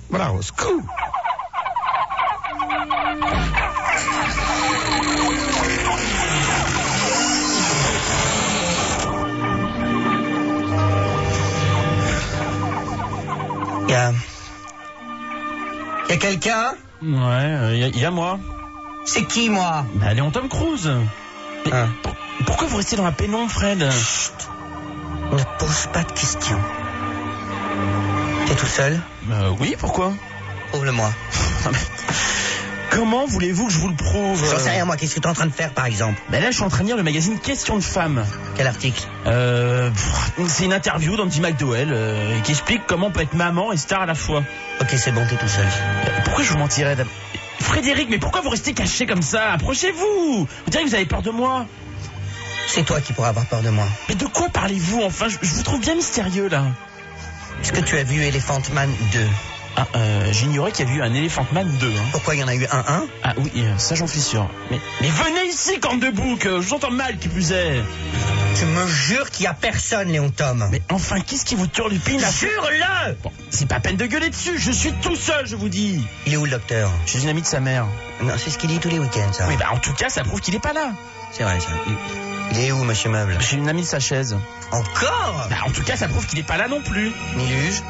Voilà, au secours. Y'a quelqu'un? Ouais, y a moi. C'est qui, moi? Bah, Léon Tom Cruise. Mais pourquoi vous restez dans la pénombre, Fred? Chut. Ne pose pas de questions. T'es tout seul? Oui, pourquoi? Prouve-le-moi. Comment voulez-vous que je vous le prouve? J'en sais rien, moi. Qu'est-ce que t'es en train de faire, par exemple? Ben là, je suis en train de lire le magazine Question de Femmes. Quel article? C'est une interview d'Andy McDowell qui explique comment on peut être maman et star à la fois. Ok, c'est bon, t'es tout seul. Pourquoi je vous mentirais? Frédéric, mais pourquoi vous restez caché comme ça? Approchez-vous. Vous direz que vous avez peur de moi. C'est toi qui pourras avoir peur de moi. Mais de quoi parlez-vous, enfin? Je vous trouve bien mystérieux, là. Est-ce que tu as vu Elephant Man 2? J'ignorais qu'il y avait eu un Elephant Man 2. Hein. Pourquoi il y en a eu un? Ah oui, ça j'en suis sûr. Mais venez ici, corne de bouc. Je vous entends mal, qui plus est. Je me jure qu'il y a personne, Léon Tom. Mais enfin, qu'est-ce qui vous turlupine là? Jure-le! Bon, c'est pas peine de gueuler dessus. Je suis tout seul, je vous dis. Il est où, le docteur? Je suis une amie de sa mère. Non, c'est ce qu'il dit tous les week-ends, ça. Oui, bah en tout cas, ça prouve qu'il est pas là. C'est vrai, ça. Il est où, monsieur Meuble? Je suis une amie de sa chaise. Encore? Bah en tout cas, ça prouve qu'il est pas là non plus. Niluge?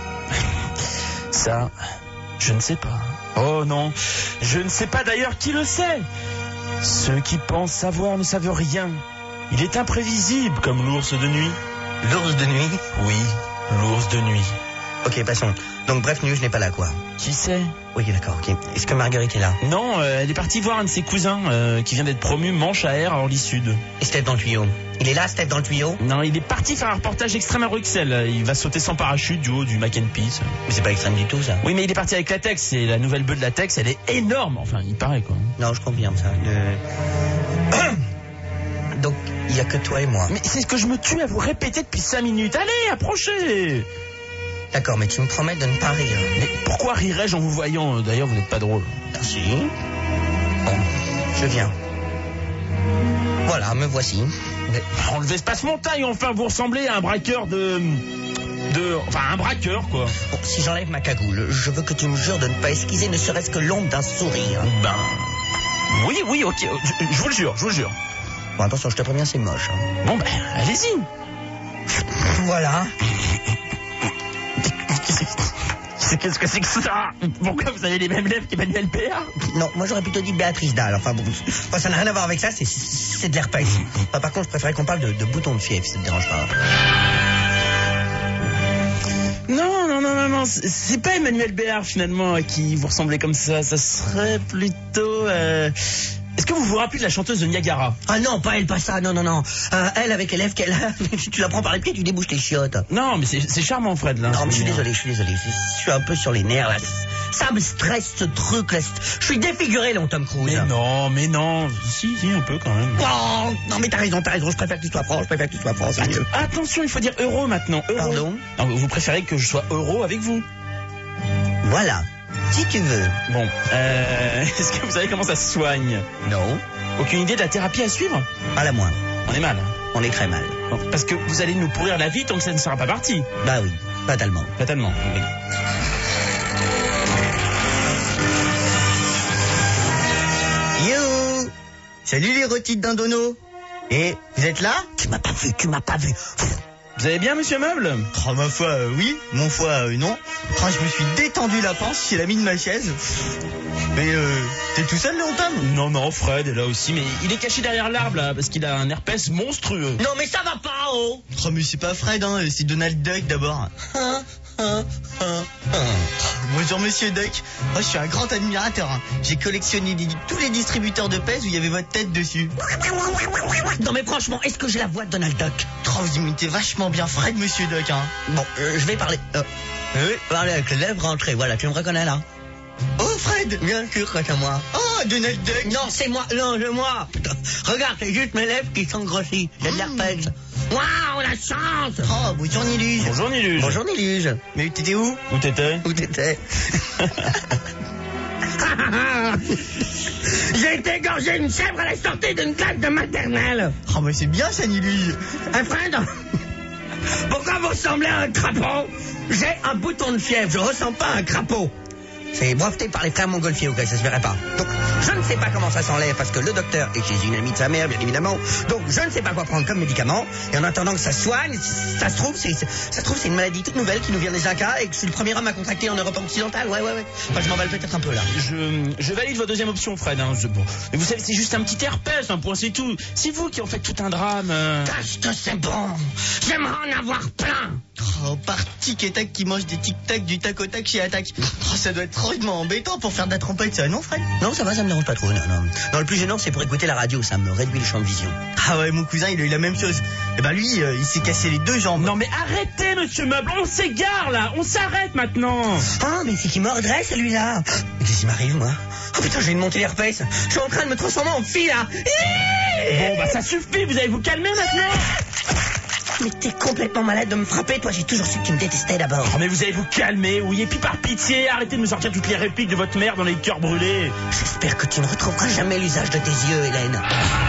Ça, je ne sais pas. Oh non, je ne sais pas d'ailleurs qui le sait. Ceux qui pensent savoir ne savent rien. Il est imprévisible comme l'ours de nuit. L'ours de nuit? Oui, l'ours de nuit. Ok, passons. Donc bref, Niluge n'est pas là, quoi. Qui sait? Oui, d'accord, ok. Est-ce que Marguerite est là? Non, elle est partie voir un de ses cousins qui vient d'être promu manche à air à Orly Sud. Et Steph dans le tuyau? Il est là, Steph dans le tuyau? Non, il est parti faire un reportage extrême à Bruxelles. Il va sauter sans parachute du haut du Mac and Peace. Mais c'est pas extrême du tout, ça. Oui, mais il est parti avec Latex. C'est la nouvelle bœuf de Latex. Elle est énorme. Enfin, il paraît, quoi. Non, je confirme ça. Donc, il y a que toi et moi. Mais c'est ce que je me tue à vous répéter depuis 5 minutes. Allez, approchez. D'accord, mais tu me promets de ne pas rire. Mais pourquoi rirais-je en vous voyant? D'ailleurs, vous n'êtes pas drôle. Si. Bon, je viens. Voilà, me voici. Mais enlevez ce passe-montagne, enfin, vous ressemblez à un braqueur Enfin, un braqueur, quoi. Bon, si j'enlève ma cagoule, je veux que tu me jures de ne pas esquisser ne serait-ce que l'ombre d'un sourire. Ben... Oui, ok, je vous le jure, Bon, attention, je te préviens, c'est moche. Hein. Bon, ben, allez-y. Voilà. Qu'est-ce que c'est que ça? Pourquoi vous avez les mêmes lèvres qu'Emmanuel Béard? Non, moi j'aurais plutôt dit Béatrice Dalle. Enfin bon, ça n'a rien à voir avec ça, c'est de l'herpès. Enfin, par contre, je préférais qu'on parle de boutons de fièvre, si ça te dérange pas. Non, c'est pas Emmanuel Béard finalement à qui vous ressemblez comme ça. Ça serait plutôt... Est-ce que vous vous rappelez de la chanteuse de Niagara? Ah non, pas elle, pas ça, non. Elle, avec les lèvres qu'elle a, tu la prends par les pieds, tu débouches tes chiottes. Non, mais c'est charmant, Fred, là. Non, mais je suis désolé. Je suis un peu sur les nerfs, là. Ça me stresse, ce truc, là. Je suis défiguré, là, Tom Cruise. Mais non. Si, un peu, quand même. Oh, non, mais t'as raison. Je préfère que tu sois franc, c'est mieux. Attention, il faut dire euro maintenant. Euro. Pardon? Non, vous préférez que je sois euro avec vous? Voilà. Si tu veux. Bon, est-ce que vous savez comment ça se soigne? Non. Aucune idée de la thérapie à suivre? Pas la moindre. On est mal. On est très mal. Bon, parce que vous allez nous pourrir la vie tant que ça ne sera pas parti. Bah oui, fatalement. Fatalement, oui. Yo! Salut les rôtis de Dindono. Et vous êtes là? Tu m'as pas vu. Vous allez bien, monsieur Meuble? Oh, ma foi, oui. Mon foi, non. Oh, je me suis détendu la panse chez l'ami de ma chaise. Mais, t'es tout seul, Léon Tom? Non, Fred est là aussi, mais il est caché derrière l'arbre, là, parce qu'il a un herpès monstrueux. Non, mais ça va pas, oh! Oh, mais c'est pas Fred, hein, c'est Donald Duck, d'abord. Bonjour, monsieur Duck. Oh, je suis un grand admirateur. Hein. J'ai collectionné tous les distributeurs de pèse où il y avait votre tête dessus. Non, mais franchement, est-ce que j'ai la voix de Donald Duck? Oh, vous imitez vachement bien Fred, monsieur Duck, hein. Bon, je vais parler... oui, parler avec les lèvres rentrées. Voilà, tu me reconnais, là? Oh, Fred, bien sûr, quant à moi. Oh, Donald Duck. Non, c'est moi. Non, c'est moi. Putain. Regarde, c'est juste mes lèvres qui sont grossies. J'ai de l'herpès. Waouh, la chance. Oh, bonjour Niluge. Bonjour Niluge. Mais t'étais où? Où t'étais? J'ai été égorgé une chèvre à la sortie d'une classe de maternelle. Oh, mais c'est bien ça, Niluge. Fred, pourquoi vous ressemblez à un crapaud? J'ai un bouton de fièvre, je ressens pas un crapaud. C'est breveté par les frères Montgolfier, ok, ça se verrait pas. Donc, je ne sais pas comment ça s'enlève parce que le docteur est chez une amie de sa mère, bien évidemment. Donc, je ne sais pas quoi prendre comme médicament. Et en attendant que ça se soigne, ça se trouve, c'est une maladie toute nouvelle qui nous vient des Incas et que je suis le premier homme à contracter en Europe occidentale. Ouais. Enfin, je m'emballe peut-être un peu là. Je valide votre deuxième option, Fred. Hein. Bon. Mais vous savez, c'est juste un petit herpès, un point, c'est tout. C'est vous qui en faites tout un drame. Tâche que c'est bon. J'aimerais en avoir plein. Oh, par tic et tac qui mange des tic-tac du tac au tac chez Attaque. Oh, ça doit être horriblement embêtant pour faire de la trompette, ça, non, Fred? Non, ça va, ça me dérange pas trop, non. Non, le plus gênant, c'est pour écouter la radio, ça me réduit le champ de vision. Ah ouais, mon cousin, il a eu la même chose. Et ben lui, il s'est cassé les deux jambes. Non mais arrêtez, monsieur Meuble, on s'égare là, on s'arrête maintenant. Ah, mais c'est qui mordrait celui-là? Qu'est-ce qui m'arrive, moi? Oh putain, j'ai une montée d'herpès. Je suis en train de me transformer en fille, là. Bon, bah ça suffit, vous allez vous calmer maintenant. Mais t'es complètement malade de me frapper, toi, j'ai toujours su que tu me détestais d'abord. Oh, mais vous allez vous calmer, oui, et puis par pitié, arrêtez de me sortir toutes les répliques de votre mère dans les cœurs brûlés. J'espère que tu ne retrouveras jamais l'usage de tes yeux, Hélène.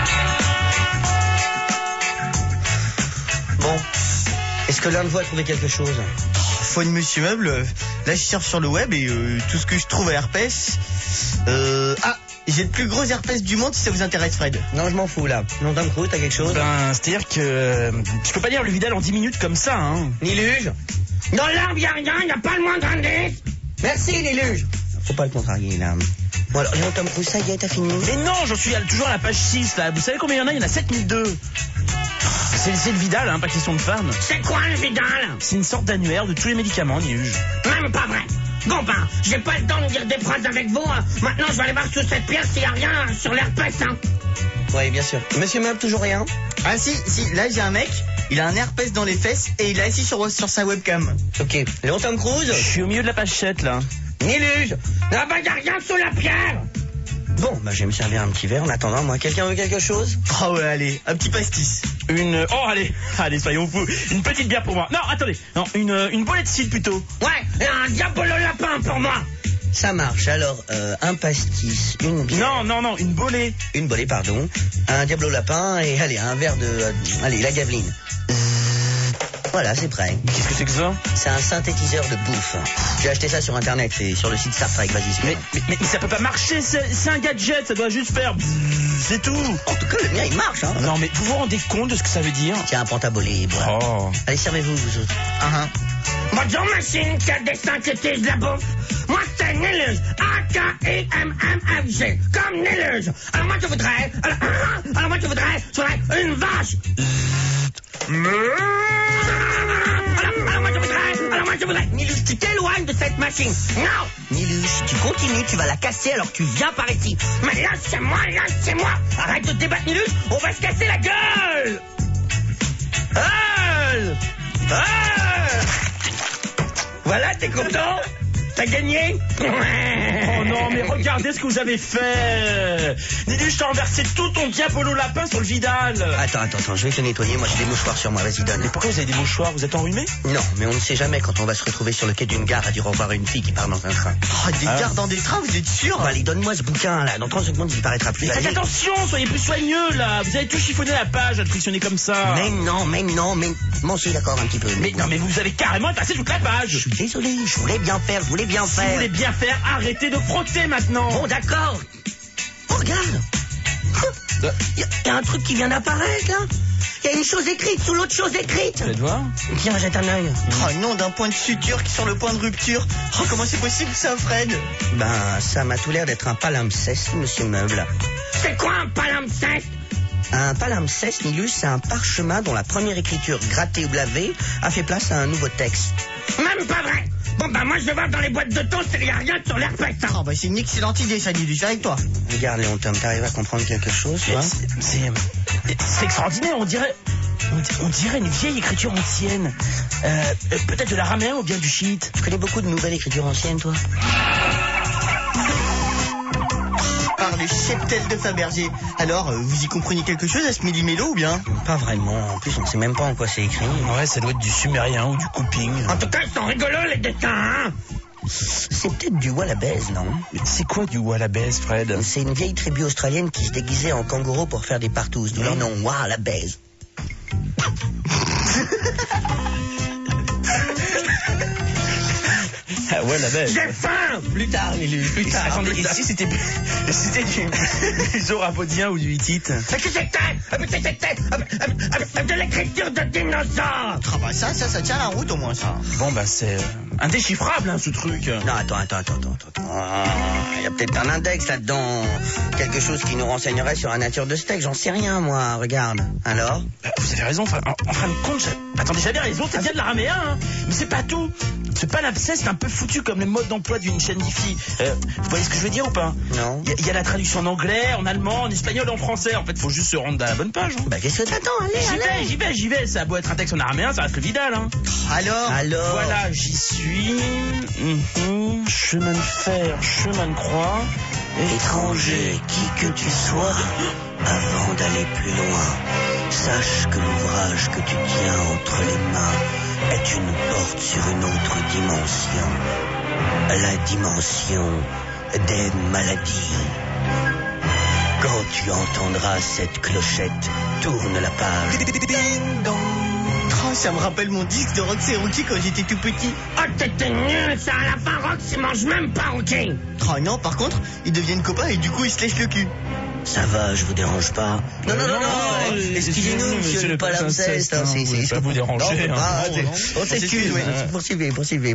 Bon, est-ce que l'un de vous a trouvé quelque chose? Foi de monsieur Meuble, là je cherche sur le web et tout ce que je trouve à herpès... j'ai le plus gros herpès du monde si ça vous intéresse, Fred. Non, je m'en fous, là. Non, Tom Cruise, t'as quelque chose? Ben, c'est-à-dire que... je peux pas lire le Vidal en 10 minutes comme ça, hein. Niluge? Dans l'arbre, y'a rien, y'a pas le moindre indice. Merci, Niluge. Faut pas le contrarier, là. Bon, alors, Léon Tom Cruise, ça y est, t'as fini? Mais non, j'en suis toujours à la page 6, là. Vous savez combien il y en a? Il y en a 7002. C'est le Vidal, hein, pas question de femme. C'est quoi le Vidal? C'est une sorte d'annuaire de tous les médicaments, Niluge. Même pas vrai. Bon ben, j'ai pas le temps de dire des phrases avec vous. Maintenant, je vais aller voir sous cette pierre s'il y a rien sur l'herpès, hein. Oui, bien sûr. Monsieur Meuble, toujours rien? Ah si, là j'ai un mec, il a un herpès dans les fesses et il est assis sur sa webcam. Ok. Léon Tom Cruise? Je suis au milieu de la page 7, là. Niluge? Là-bas, y'a rien sous la pierre. Bon, bah je vais me servir un petit verre en attendant, moi. Quelqu'un veut quelque chose? Oh ouais, allez, un petit pastis. Oh, allez, soyons fous. Une petite bière pour moi. Non, attendez, non, une bolette de cidre plutôt. Ouais, un diabolo lapin pour moi. Ça marche, alors, un pastis, une bière... Non, une bolée. Une bolée, pardon. Un diablo lapin et, allez, un verre de... allez, la gaveline. Voilà, c'est prêt. Qu'est-ce que c'est que ça? C'est un synthétiseur de bouffe. J'ai acheté ça sur internet, c'est sur le site Star Trek, vas-y. Mais ça peut pas marcher, c'est un gadget, ça doit juste faire... c'est tout. En tout cas, le mien, il marche, hein. Non, mais vous vous rendez compte de ce que ça veut dire? Tiens, prends ta bolée, bois. Oh. Allez, servez-vous, vous autres. Bonjour, machine qui synthétise la bouffe. Moi, c'est Niluge. A-K-I-M-M-F-G. Comme Niluge. Alors moi, je voudrais une vache. Alors moi, je voudrais... Niluge, tu t'éloignes de cette machine. Non. Niluge, si tu continues, tu vas la casser alors que tu viens par ici. Mais lâchez-moi. Arrête de te débattre, Niluge. On va se casser la gueule. Voilà, t'es content? T'as gagné? Oh non, mais regardez ce que vous avez fait. Niluge, t'as renversé tout ton diabolo lapin sur le Vidal. Attends, je vais te nettoyer, moi j'ai des mouchoirs sur moi, vas-y donne. Mais pourquoi vous avez des mouchoirs? Vous êtes enrhumé? Non, mais on ne sait jamais quand on va se retrouver sur le quai d'une gare à dire au revoir à une fille qui part dans un train. Oh, des gares dans des trains, vous êtes sûr? Bon, allez, donne-moi ce bouquin là, dans 30 secondes il paraîtra plus. Mais faites attention, soyez plus soigneux là. Vous avez tout chiffonné la page à frictionner comme ça. Mais non, bon, je suis d'accord un petit peu. Mais non, mais vous avez carrément effacé toute la page. Je suis désolé, je voulais bien faire. Si vous voulez bien faire, arrêtez de frotter maintenant. Bon, d'accord. Oh, regarde. Il y a un truc qui vient d'apparaître, là. Il y a une chose écrite sous l'autre chose écrite. Vous allez voir? Tiens, jette un œil. Oh non, d'un point de suture qui est sur le point de rupture. Oh, comment c'est possible ça, Fred? Ben, ça m'a tout l'air d'être un palimpseste, monsieur Meuble. C'est quoi un palimpseste? Un palimpseste, Niluge, c'est un parchemin dont la première écriture grattée ou lavée a fait place à un nouveau texte. Même pas vrai. Bon, bah moi je vais voir dans les boîtes de thon s'il y a rien sur l'herpès. Oh, bah c'est une excellente idée, ça, Niluge, avec toi. Regarde, Léon Tom, t'arrives à comprendre quelque chose, tu vois? C'est extraordinaire, on dirait une vieille écriture ancienne. Peut-être de l'araméen ou bien du chiite. Tu connais beaucoup de nouvelles écritures anciennes, toi? Par le cheptel de Fabergé. Alors, vous y comprenez quelque chose à ce méli-mélo ou bien? Pas vraiment. En plus, on sait même pas en quoi c'est écrit. Ouais, ça doit être du sumérien ou du couping. En tout cas, ils sont rigolos, les dessins, hein? C'est peut-être du Wallabaise, non? C'est quoi du Wallabaise, Fred? C'est une vieille tribu australienne qui se déguisait en kangourou pour faire des partouzes. D'où leur nom, Wallabaise. Ah ouais, la belle. J'ai faim. Plus tard, Lulu, plus tard. Attendez, et si c'était du Zorapodien ou du Hittite? Mais que c'était de l'écriture de dinosaures. Ah bah ça tient la route au moins ça. Bon bah c'est indéchiffrable hein, ce truc. Non, attends. Il y a peut-être un index là-dedans. Quelque chose qui nous renseignerait sur la nature de steak. J'en sais rien, moi. Regarde. Alors? Vous avez raison. En fin de compte, attendez, j'avais raison. C'est bien de la raméa, hein. Mais c'est pas tout. Ce palimpseste, c'est un peu foutu comme le mode d'emploi d'une chaîne d'IFI. Vous voyez ce que je veux dire ou pas? Non. Il y a la traduction en anglais, en allemand, en espagnol et en français. En fait, faut juste se rendre à la bonne page. Hein. Bah, qu'est-ce que t'attends? Allez. J'y vais. Ça a beau être un texte en araméen, ça reste le Vidal, hein. Alors? Voilà, j'y suis. Chemin de fer, chemin de croix. Étranger, qui que tu sois, avant d'aller plus loin, sache que l'ouvrage que tu tiens entre les mains est une porte sur une autre dimension. La dimension des maladies. Quand tu entendras cette clochette, tourne la page. Ding dong. Oh, ça me rappelle mon disque de Roxy Rookie quand j'étais tout petit. Oh, t'étais nul, ça, à la fin, Rox, il mange même pas, ok? Oh non, par contre, ils deviennent copains et du coup, ils se lèchent le cul. Ça va, je vous dérange pas. Non, excusez-nous, monsieur le palimpseste. C'est pas vous déranger. On s'excuse, oui. Poursuivez.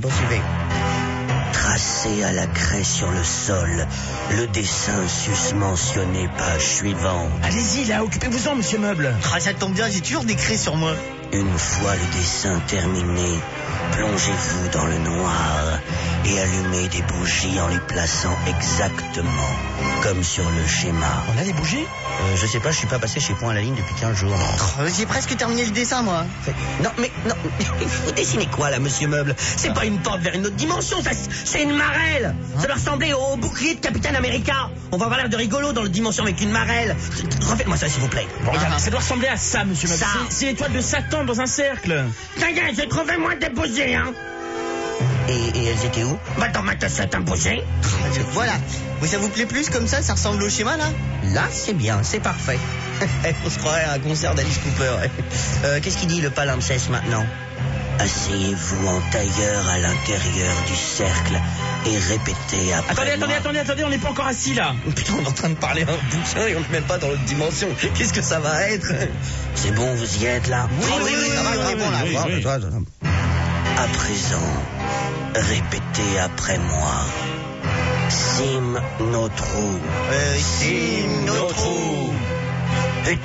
Tracé à la craie sur le sol, le dessin susmentionné, page suivante. Allez-y, là, occupez-vous-en, monsieur Meuble. Ah, ça tombe bien, j'ai toujours des craies sur moi. Une fois le dessin terminé, plongez-vous dans le noir et allumez des bougies en les plaçant exactement comme sur le schéma. On a des bougies? Je sais pas, je suis pas passé chez Point à la ligne depuis 15 jours. J'ai presque terminé le dessin, moi. Non, vous dessinez quoi là, monsieur Meuble? C'est pas une porte vers une autre dimension, ça, c'est une marelle. Ça doit ressembler au bouclier de Capitaine America. On va avoir l'air de rigolo dans le dimension avec une marelle. Refaites-moi ça, s'il vous plaît. Bon, regardez, ça doit ressembler à ça, monsieur Meuble. Ça. C'est l'étoile de Satan dans un cercle. Ça y est, j'ai trouvé moi des bougies, hein. Et elles étaient où? Bah, dans ma cassette un bougie. Voilà. Ça vous plaît plus comme ça ressemble au schéma, là? Là, c'est bien, c'est parfait. On se croirait à un concert d'Alice Cooper. Qu'est-ce qu'il dit, le palimpseste, maintenant? Asseyez-vous en tailleur à l'intérieur du cercle et répétez après moi. Attendez, on n'est pas encore assis, là. Putain, on est en train de parler un bouquin et on ne met pas dans l'autre dimension. Qu'est-ce que ça va être? C'est bon, vous y êtes, là? Oui, ça va, on est bon, là. Oui. À présent, répétez après moi. Sim notre Sim notre Hut,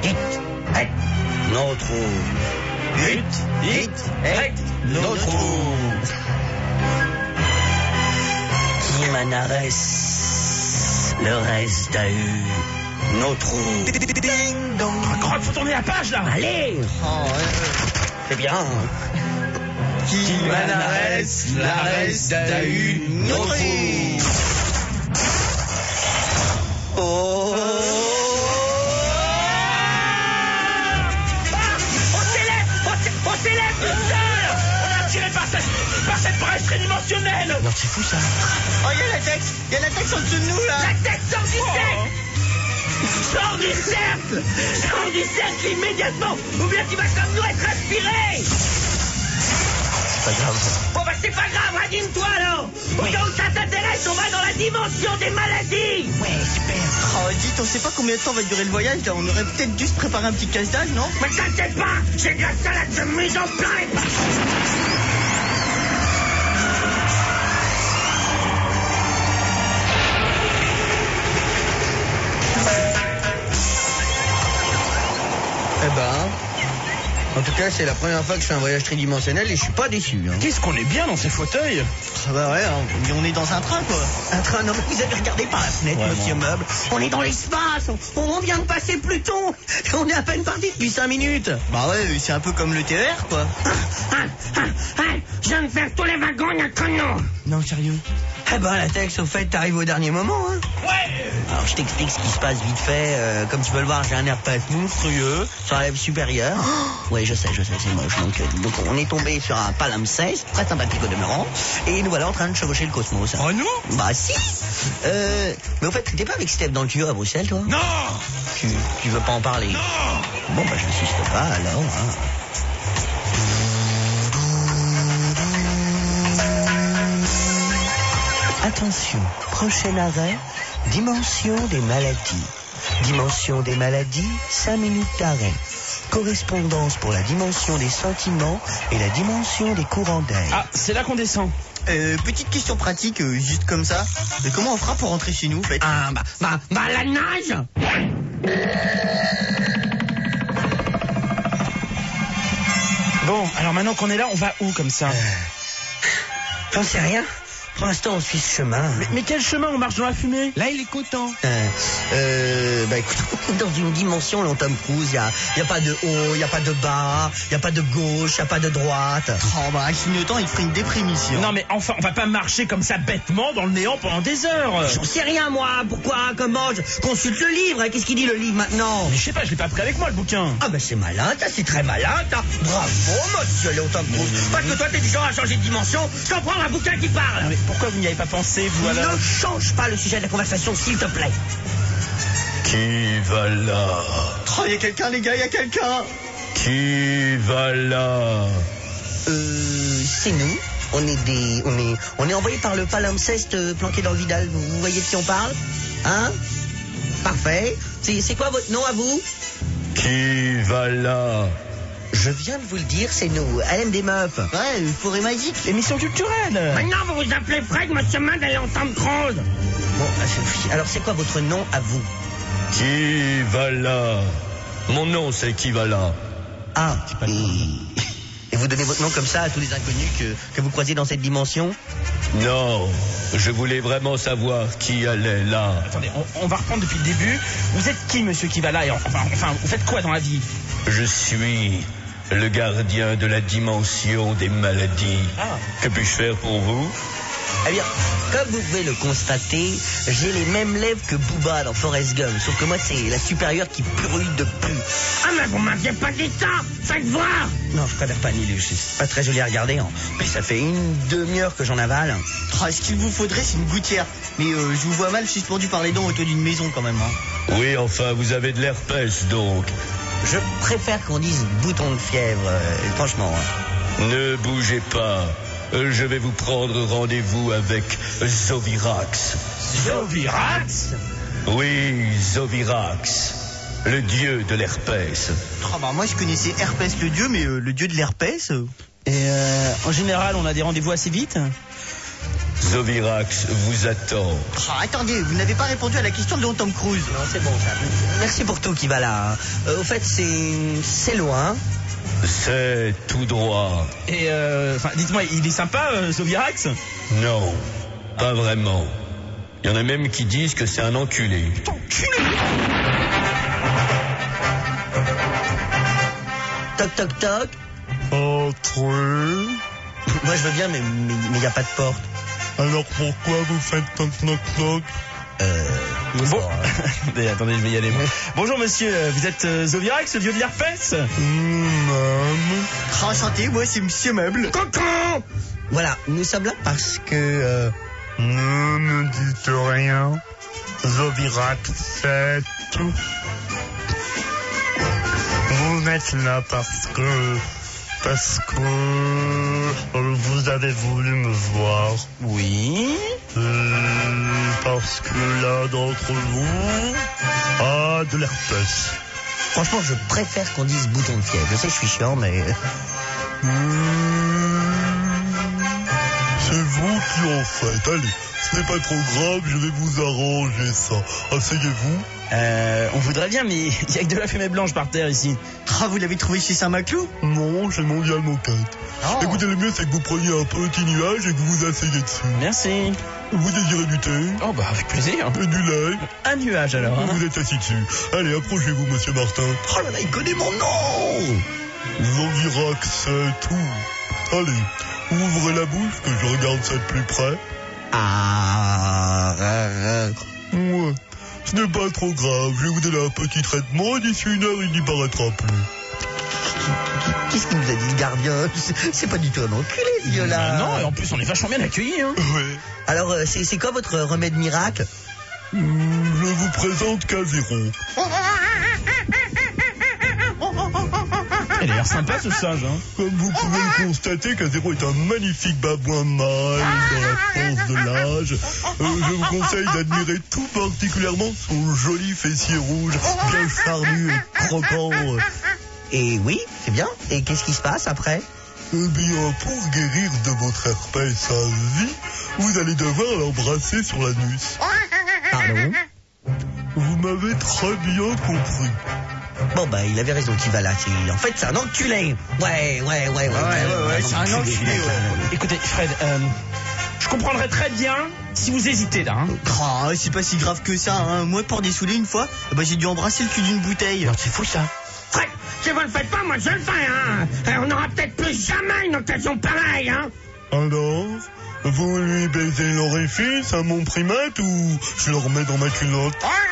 notre Hut, notre Qui Manares, le reste a eu notre Ding dong. Croc, faut tourner la page, là. Allez, c'est bien. Qui Manares, la reste a eu notre. Oh. On s'élève tout seul. On est attiré par cette brèche tridimensionnelle. Non, c'est fou ça. Oh, il y a la texte en dessous de nous, là. La tête sort du cercle. Sors du cercle. Sors du cercle immédiatement. Ou bien tu vas comme nous être aspiré. C'est pas grave. Bon bah c'est pas grave, radine-toi alors. Au cas où ça t'intéresse, on va dans la dimension des maladies. Ouais, super. Oh, dites, on sait pas combien de temps va durer le voyage, là. On aurait peut-être dû se préparer un petit casse-dalle, non? Mais t'inquiète pas, j'ai de la salade de mise en plein les pas. Eh ben, en tout cas, c'est la première fois que je fais un voyage tridimensionnel et je suis pas déçu. Hein. Qu'est-ce qu'on est bien dans ces fauteuils. Ah bah ouais, on est dans un train, quoi. Un train, non, mais vous avez regardé par la fenêtre, Ouais, monsieur bon. Meuble. On est dans l'espace, on vient de passer Pluton. On est à peine parti depuis 5 minutes. Bah ouais, c'est un peu comme le TER, quoi. Je viens de faire tous les wagons, il n'y a que nous. Non, sérieux. Eh ben, la texte, au fait, t'arrives au dernier moment, hein. Ouais. Alors, je t'explique ce qui se passe vite fait. Comme tu peux le voir, j'ai un air pète monstrueux sur la lèvre supérieure. Oui, je sais, c'est moche. Donc, on est tombé sur un palimpseste, très sympathique au demeurant, et nous voilà en train de chevaucher le cosmos. Oh non. Bah, si. Mais au fait, t'es pas avec Steph dans le tuyau à Bruxelles, toi? Non. Tu veux pas en parler? Non. Bon, bah, je n'insiste pas, alors, hein. Attention, prochain arrêt, dimension des maladies. Dimension des maladies, 5 minutes d'arrêt. Correspondance pour la dimension des sentiments et la dimension des courants d'air. Ah, c'est là qu'on descend. Petite question pratique, juste comme ça. Mais comment on fera pour rentrer chez nous, en fait? Ah, la nage. Bon, alors maintenant qu'on est là, on va où comme ça? J'en sais rien. Pour l'instant, on suit ce chemin. Mais quel chemin? On marche dans la fumée? Là, il est content. Écoute, dans une dimension, là, Tom Cruise, y a pas de haut, y a pas de bas, y a pas de gauche, y a pas de droite. Oh, bah, clignotant, il ferait une déprime ici. Non mais enfin, on va pas marcher comme ça bêtement dans le néant pendant des heures. J'en sais rien, moi. Pourquoi? Comment? Je consulte le livre. Qu'est-ce qu'il dit, le livre, maintenant? Mais je sais pas, je l'ai pas pris avec moi, le bouquin. Ah, ben, c'est malin, c'est très malin, Bravo, monsieur Léo Tom Cruise. Parce que toi, t'es du genre à changer de dimension sans prendre un bouquin qui parle. Non, mais pourquoi vous n'y avez pas pensé, vous, alors? Ne change pas le sujet de la conversation, s'il te plaît. Qui va là? Oh, y a quelqu'un, les gars, y a quelqu'un. Qui va là? C'est nous. On est envoyé par le palimpseste planqué dans le Vidal. Vous voyez de qui on parle? Hein? Parfait. C'est quoi votre nom à vous? Qui va là? Je viens de vous le dire, c'est nous. Hélène des Meufs. Ouais, forêt magique. Émission culturelle. Maintenant, vous vous appelez Fred, monsieur Mad et Tom Cruise. Bon, alors c'est quoi votre nom à vous? Qui va là? Mon nom, c'est Qui va là. Ah, et vous donnez votre nom comme ça à tous les inconnus que vous croisez dans cette dimension? Non, je voulais vraiment savoir qui allait là. Attendez, on va reprendre depuis le début. Vous êtes qui, monsieur Qui va là? Et enfin, vous faites quoi dans la vie? Je suis le gardien de la dimension des maladies. Que puis-je faire pour vous? Eh bien, comme vous pouvez le constater, j'ai les mêmes lèvres que Booba dans Forrest Gump. Sauf que moi, c'est la supérieure qui purule de pu. Ah, mais vous m'aviez pas dit ça! Faites voir! Non, je préfère pas Nilu. C'est pas très joli à regarder. Puis ça fait une demi-heure que j'en avale. Oh, ce qu'il vous faudrait, c'est une gouttière. Mais je vous vois mal suspendu par les dents au toit d'une maison, quand même. Oui, enfin, vous avez de l'herpès, donc. Je préfère qu'on dise bouton de fièvre, franchement. Ne bougez pas. Je vais vous prendre rendez-vous avec Zovirax. Zovirax? Oui, Zovirax, le dieu de l'herpès. Oh, bah, moi, je connaissais Herpès le dieu, mais le dieu de l'herpès... Et en général, on a des rendez-vous assez vite? Zovirax vous attend. Oh, attendez, vous n'avez pas répondu à la question de Tom Cruise. Non, c'est bon, ça. Merci pour tout, Qui va là. Au fait, c'est loin. C'est tout droit. Et dites-moi, il est sympa, Zovirax? Non, pas vraiment. Il y en a même qui disent que c'est un enculé. Toc, toc, toc. Entrez. Moi, je veux bien, mais il n'y a pas de porte. Alors pourquoi vous faites toc toc toc? Bon, attendez, je vais y aller. Bonjour monsieur, vous êtes Zovirax, le dieu de l'herpès? Enchanté, moi c'est Monsieur Meuble. Coucou. Voilà, nous sommes là parce que... Ne me dites rien. Zovirax, c'est tout. Vous êtes là parce que vous avez voulu me voir. Oui. Parce que l'un d'entre vous a de l'herpès. Franchement, je préfère qu'on dise bouton de fièvre. Je sais que je suis chiant, mais... C'est vous qui en faites. Allez, ce n'est pas trop grave, je vais vous arranger ça. Asseyez-vous. On voudrait bien, mais il y a que de la fumée blanche par terre ici. Ah, vous l'avez trouvé chez Saint-Maclou? Non, chez Mondial Moquette. Oh. Écoutez, le mieux, c'est que vous preniez un petit nuage et que vous vous asseyez dessus. Merci. Vous désirez du thé? Oh bah avec plaisir. Et du lait? Un nuage alors. Vous êtes assis dessus. Allez, approchez-vous, monsieur Martin. Oh là là, il connaît mon nom. Zovirax, c'est tout. Allez, ouvrez la bouche que je regarde ça de plus près. Ouais, ce n'est pas trop grave. Je vais vous donner un petit traitement et d'ici une heure, il n'y paraîtra plus. Qu'est-ce qu'il nous a dit, le gardien? C'est pas du tout un enculé, ce vieux-là. Bah non, et en plus on est vachement bien accueillis. Hein. Ouais. Alors, c'est quoi votre remède miracle? Je vous présente K0. Il a l'air sympa ce sage. Hein. Comme vous pouvez le constater, K0 est un magnifique babouin mâle dans la force de l'âge. courage. Je vous conseille d'admirer tout particulièrement son joli fessier rouge, bien charnu et croquant. Et oui, c'est bien. Et qu'est-ce qui se passe après? Eh bien, pour guérir de votre herpès à vie, vous allez devoir l'embrasser sur l'anus. Pardon? Vous m'avez très bien compris. Bon, bah, il avait raison, qui va là. En fait, c'est un enculé. Ouais, c'est un enculé, ouais. Écoutez, Fred, je comprendrais très bien si vous hésitez là. Hein. Oh, c'est pas si grave que ça, hein. Moi, pour dessouler une fois, j'ai dû embrasser le cul d'une bouteille. Non, c'est fou ça. Fred, si vous le faites pas, moi je le fais, hein. On n'aura peut-être plus jamais une occasion pareille, hein. Alors, vous lui baisez l'orifice à mon primate ou je le remets dans ma culotte?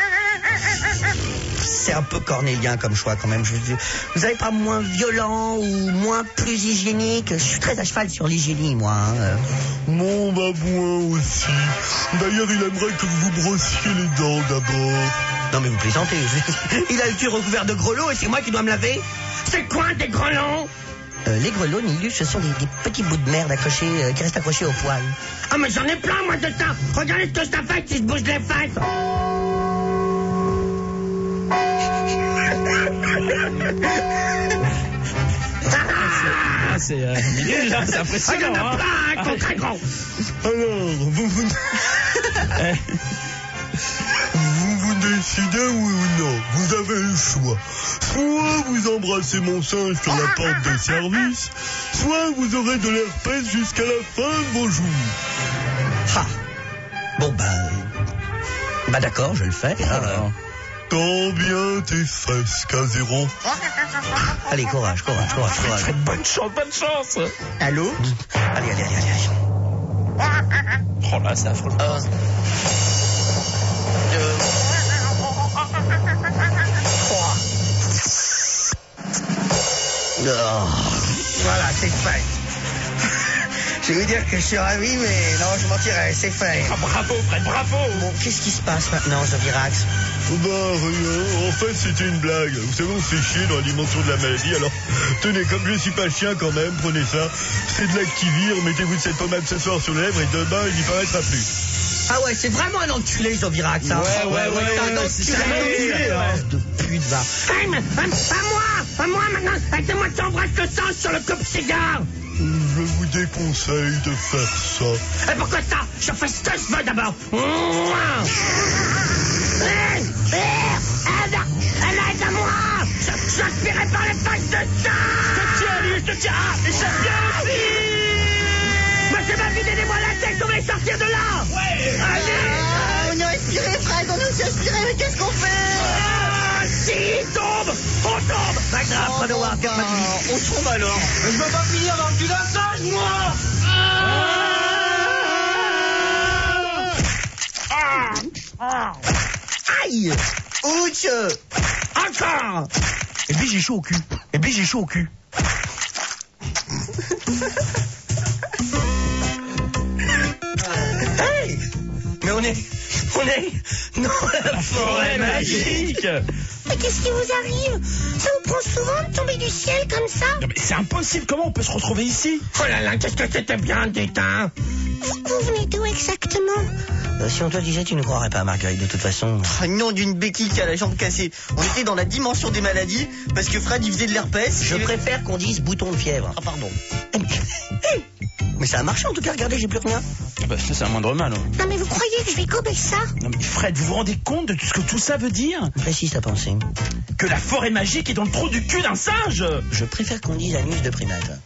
C'est un peu cornélien comme choix quand même. Vous avez pas moins violent ou moins plus hygiénique? Je suis très à cheval sur l'hygiénie, moi. Hein. Mon babouin aussi. D'ailleurs, il aimerait que vous vous brossiez les dents d'abord. Non mais vous plaisantez. Il a le cul recouvert de grelots et c'est moi qui dois me laver? C'est quoi des grelots? Les grelots, Nilus, ce sont des petits bouts de merde accrochés, qui restent accrochés au poil. Ah mais j'en ai plein moi de ça. Regardez ce que ça fait qui se bouge les fesses. C'est nul, là, c'est impressionnant. Il y en a plein, qui sont très gros. Alors, vous décidez oui ou non. Vous avez le choix. Soit vous embrassez mon singe sur la porte de service, soit vous aurez de l'herpès jusqu'à la fin de vos jours. Ah. Bon bah d'accord, je le fais. Tant bien tes fesses, K0. Allez, courage. Fred, bonne chance. Allô? Allez. Oh là, c'est affreux. Voilà, c'est fait. Je vais vous dire que je suis ravi, mais non, je mentirais, c'est fait. Ah, bravo, Fred, bravo. Bon, qu'est-ce qui se passe maintenant, Zovirax? Rien. En fait, c'était une blague. Vous savez, on se fait chier dans la dimension de la maladie. Alors, tenez, comme je suis pas chien quand même, prenez ça. C'est de l'Activir. Mettez-vous de cette pommade ce soir sur les lèvres et demain, il n'y paraîtra plus. Ah ouais, c'est vraiment un enculé, Zovirax. Hein. Ouais, c'est un enculé. De pute, va. À moi maintenant. Arrêtez-moi de t'embrasser le sang sur le coupe-cigare. Je vous déconseille de faire ça. Et pourquoi ça? Je fais ce que je veux d'abord. Aide-moi. Je aspirais par les fesses de sang. Je te tiens. Et ça vient aussi. Mais c'est ma vie, aidez-moi la tête, on va les sortir de là. Ouais. Allez. On a respiré, Fred, on a aussi aspiré, mais qu'est-ce qu'on fait? Si, tombe. On tombe. Pas grave, prenez voir. On tombe alors. Je veux pas finir dans le cul d'un singe, moi. Aïe. Ouch. Encore. Et puis j'ai chaud au cul. Hey. Mais on est dans la forêt magique. Mais qu'est-ce qui vous arrive? Ça vous prend souvent de tomber du ciel comme ça? Non, mais c'est impossible, comment on peut se retrouver ici? Oh là là, qu'est-ce que c'était bien dit, hein? Vous venez d'où exactement? Si on te le disait, tu ne croirais pas, Marguerite, de toute façon. Ah non, d'une béquille qui a la jambe cassée. On était dans la dimension des maladies parce que Fred il faisait de l'herpès. Je préfère qu'on dise bouton de fièvre. Ah pardon. Mais ça a marché en tout cas, regardez, j'ai plus rien. Bah, ça, c'est un moindre mal. Non mais vous croyez que je vais gober ça? Non mais Fred, vous vous rendez compte de ce que tout ça veut dire? Précise ta pensée. Que la forêt magique est dans le trou du cul d'un singe. Je préfère qu'on dise anus de primate.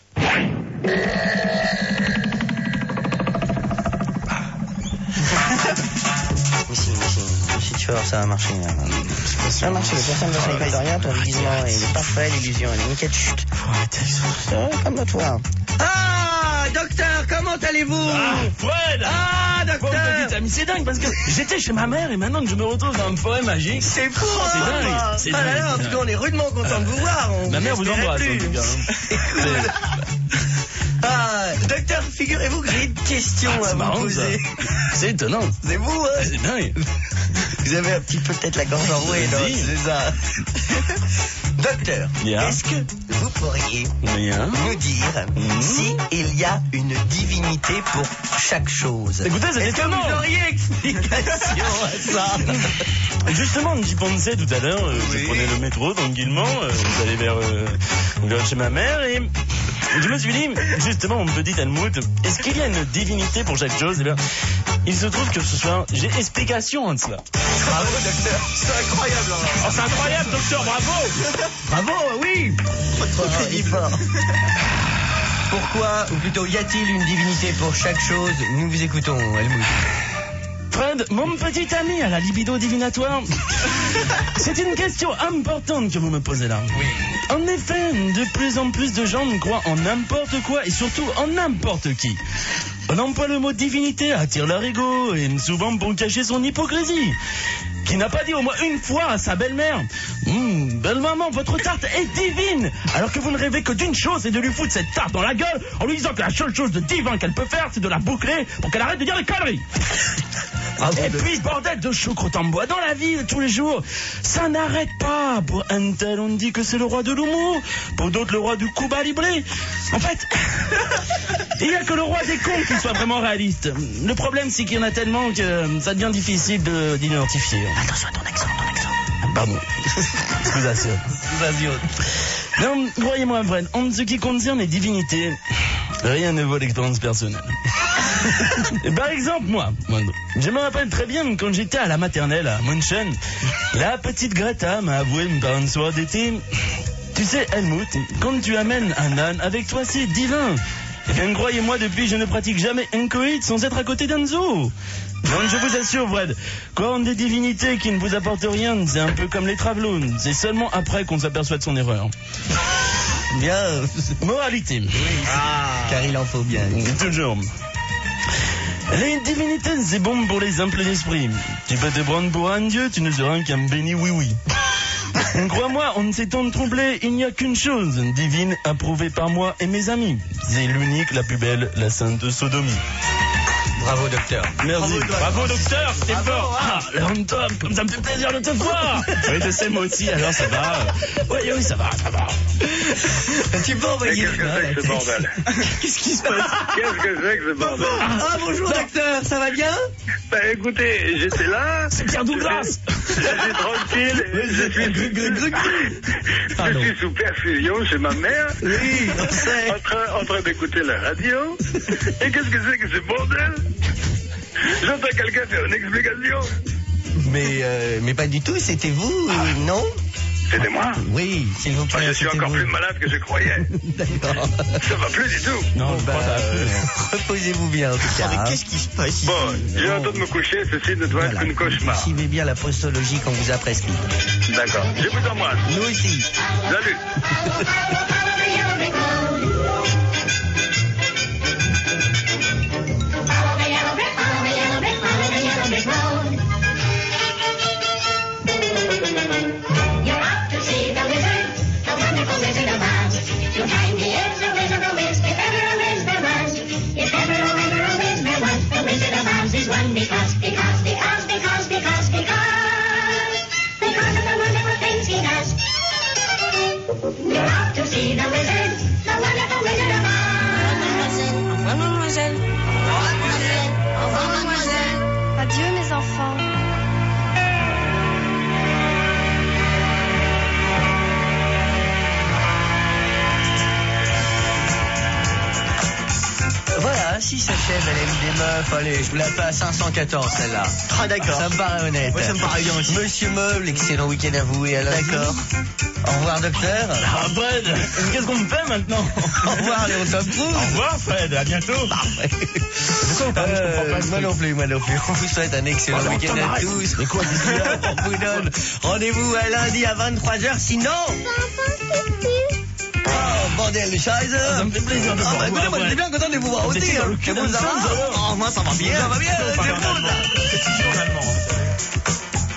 Mais si tu vas voir, ça va marcher. Ça va marcher, personne ne va s'en de rien, ton déguisement est parfait, l'illusion elle est nickel. Chut. Comme toi. Ah, docteur, comment allez-vous? Ah, Fred. Ah, docteur. Mais c'est dingue parce que j'étais chez ma mère et maintenant que je me retrouve dans une forêt magique. C'est fou. C'est dingue. C'est Ah là là, en tout cas, on est rudement content de vous voir. Ma mère vous embrasse en tout cas. Ah, docteur, figurez-vous que j'ai une question à vous poser. C'est étonnant. C'est vous, hein? C'est dingue. Vous avez un petit peu peut-être la gorge enrouée, non? C'est ça. Docteur, Yeah. est-ce que vous pourriez Rien. nous dire si il y a une divinité pour chaque chose. Écoutez, c'est Est-ce que étonnant. vous auriez explication à ça? Justement, j'y pensais tout à l'heure. Je prenais le métro tranquillement. J'allais vers chez ma mère et je me suis dit, justement, mon petit Helmut, est-ce qu'il y a une divinité pour chaque chose? Eh bien, il se trouve que ce soir, j'ai explication de cela. Bravo, docteur. C'est incroyable. Oh, c'est incroyable, docteur, bravo. Bravo, oui. Pourquoi, ou plutôt, y a-t-il une divinité pour chaque chose? Nous vous écoutons, Helmut. Fred, mon petit ami à la libido divinatoire, c'est une question importante que vous me posez là. Oui. En effet, de plus en plus de gens croient en n'importe quoi et surtout en n'importe qui. On emploie le mot divinité à attire leur ego et souvent pour cacher son hypocrisie. Qui n'a pas dit au moins une fois à sa belle-mère Belle-maman, votre tarte est divine, alors que vous ne rêvez que d'une chose, c'est de lui foutre cette tarte dans la gueule en lui disant que la seule chose de divin qu'elle peut faire, c'est de la boucler pour qu'elle arrête de dire des conneries. Et puis, bordel de choucroute en bois dans la vie tous les jours, ça n'arrête pas. Pour un tel, on dit que c'est le roi de l'humour, pour d'autres, le roi du Cuba Libre. En fait, il n'y a que le roi des cons qui soit vraiment réaliste. Le problème, c'est qu'il y en a tellement que ça devient difficile d'identifier. Attention à ton accent. Pardon. Excusation. Non, croyez-moi, Fred, en ce qui concerne les divinités, rien ne vaut l'expérience personnelle. Et par exemple, moi, je me rappelle très bien quand j'étais à la maternelle à München, la petite Greta m'a avoué par une soirée d'été, tu sais, Helmut, quand tu amènes un âne avec toi, c'est divin. Eh bien, croyez-moi, depuis, je ne pratique jamais un coït sans être à côté d'un zoo. Donc, je vous assure, Fred, quand on des divinités qui ne vous apportent rien, c'est un peu comme les travelons. C'est seulement après qu'on s'aperçoit de son erreur. Bien. Moralité. Car il en faut bien. Toujours. Les divinités, c'est bon pour les simples esprits. Tu peux te prendre pour un dieu, tu ne seras qu'un béni oui-oui. Crois-moi, on ne s'étant troublé, il n'y a qu'une chose divine approuvée par moi et mes amis. C'est l'unique, la plus belle, la sainte sodomie. Bravo, docteur. Merci. Bravo, docteur, c'était fort. Ah, le top, comme ça me fait plaisir de te voir. Oui, je sais, moi aussi, alors ça va. Oui, ça va. Tu peux envoyer Qu'est-ce que c'est que ce bordel? Qu'est-ce qui se passe? Qu'est-ce que c'est que ce bordel? Ah, bonjour, docteur, ça va bien? Bah écoutez, j'étais là. C'est Pierre Douglas. Je suis tranquille. Je suis sous perfusion chez ma mère. Oui, on sait. En train d'écouter la radio. Et qu'est-ce que c'est que ce bordel? J'entends quelqu'un faire une explication. Mais pas du tout, c'était vous, non? C'était moi? Oui, s'il vous plaît. Je suis encore plus malade que je croyais. D'accord. Ça va plus du tout. Non, reposez-vous bien en tout cas. Mais qu'est-ce qui se passe ici? Bon, j'ai hâte de me coucher. Ceci ne doit être qu'une cauchemar. Suivez bien la postologie qu'on vous a prescrite. D'accord. Je vous embrasse. Nous aussi. Salut. Adieu, mes enfants. Voilà, si ça s'achève, elle aime des meufs. Allez, je vous la fais à 514 celle-là. Ah d'accord. Ça me paraît honnête. Ouais, ça me paraît bien aussi. Monsieur Meuble, excellent week-end à vous et à lundi. D'accord. Au revoir docteur. Ah, Fred, qu'est-ce qu'on me fait maintenant? Au revoir Léon Tom Cruise. Au revoir, Fred, à bientôt. Parfait. Moi non plus. Moi non plus. On vous souhaite un excellent week-end à tous. Mais quoi, On vous donne rendez-vous à lundi à 23h, sinon... Oh, bordel de Scheiße. Ça me fait plaisir de vous revoir. Écoutez, moi, je suis bien content de vous voir aussi. C'était dans le cul Et vous, d'un ça va? singe, alors. Oh, moi, ça va bien. C'est toujours allemand.